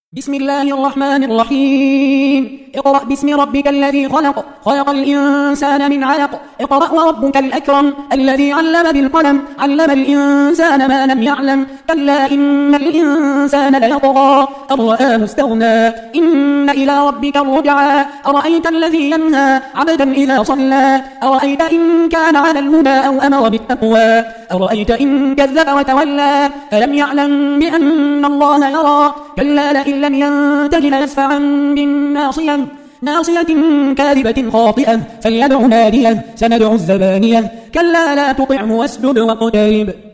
بسم الله الرحمن الرحيم. اقرأ باسم ربك الذي خلق الإنسان من علق. اقرأ وربك الأكرم الذي علم بالقلم علم الإنسان ما لم يعلم. كلا إن الإنسان ليطغى أن رآه استغنى إن إلى ربك الرجعى. أرأيت الذي ينهى عبدا إذا صلى أرأيت إن كان على الهدى أو أمر بالتقوى أرأيت إن كذب وتولى ألم يعلم بأن الله يرى. كلا لئن لم ينته ليسفعا بالناصية كاذبة خاطئة فليدع ناديه سندع الزبانية. كلا لا تطعه واسجد واقترب.